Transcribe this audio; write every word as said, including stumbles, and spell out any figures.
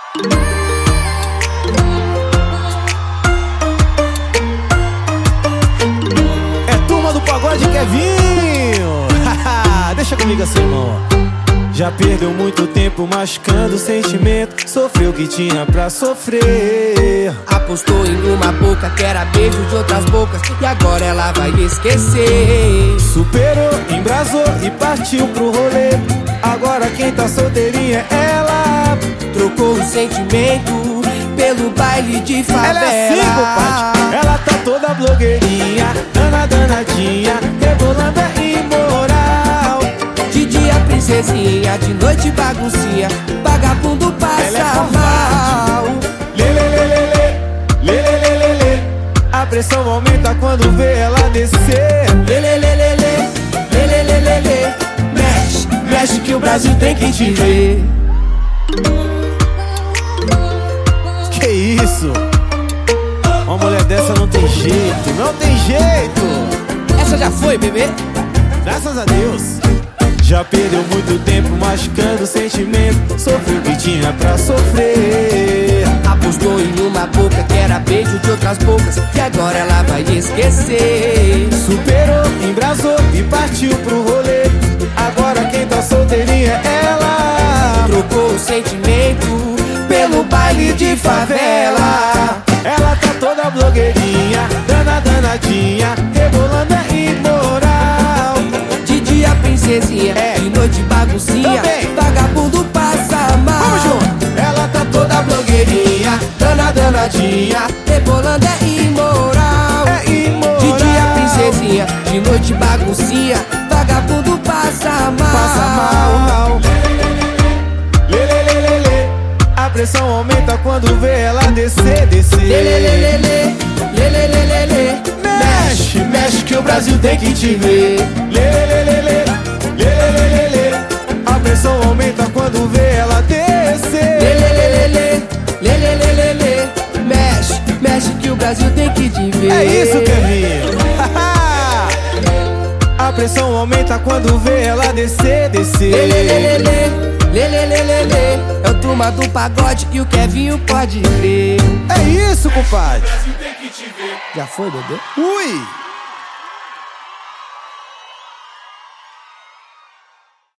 É turma do pagode Kevinho. Deixa comigo assim, irmão. Já perdeu muito tempo machucando o sentimento, sofreu o que tinha pra sofrer. Apostou em uma boca que era beijo de outras bocas, e agora ela vai esquecer. Superou, embrasou e partiu pro rolê. Agora quem tá solteirinha é ela. Trocou o sentimento pelo baile de favela. Ela é assim, compadre. Ela tá toda blogueirinha, dana danadinha, rebolando é imoral. De dia princesinha, de noite baguncinha, vagabundo passa Ela é mal. Lê, lê, lê, lê, lê, lê, lê, lê, lê. A pressão aumenta quando vê ela descer. Lê, lê, lê, lê, lê, lê, lê, lê, lê, lê. Mexe, mexe que o Brasil tem que te ver. Que isso? Uma mulher dessa não tem jeito, não tem jeito. Essa já foi, bebê? Graças a Deus. Já perdeu muito tempo machucando o sentimento, sofreu o que tinha pra sofrer. Apostou em uma boca que era beijo de outras bocas, e agora ela vai esquecer. Superou, embrasou e partiu pro rolê. Agora quem tá solteirinha é ela. Trocou o sentimento pelo baile de favela. Ela tá toda blogueirinha, dana danadinha, rebolando é imoral. De dia princesinha, É. de noite baguncinha, Também. vagabundo passa mal. Vamos junto. Ela tá toda blogueirinha, dana danadinha, Rebolando é imoral. é imoral. De dia princesinha, de noite baguncinha, vagabundo passa mal. Passa mal. Lê, lê, lê, lê, lê. A pressão aumenta quando vê ela descer, descer. Lê, lê, lê, lê, lê, lê, lê, lê, lê, lê. Mexe, mexe que o Brasil tem que te ver. Lê, lê, lê, lê, lê, lê, lê, lê, lê. A pressão aumenta quando vê ela descer. Lê, lê, lê, lê, lê, lê, lê, lê, lê, lê. Mexe, mexe que o Brasil tem que te ver. É isso, Kevinho. A pressão aumenta quando vê ela descer, descer. Lê, lê, lê, lê, lê, lê, lê, lê, lê, lê. É o turma do pagode e o Kevinho pode crer. É isso, compadre. Já foi, bebê? Ui!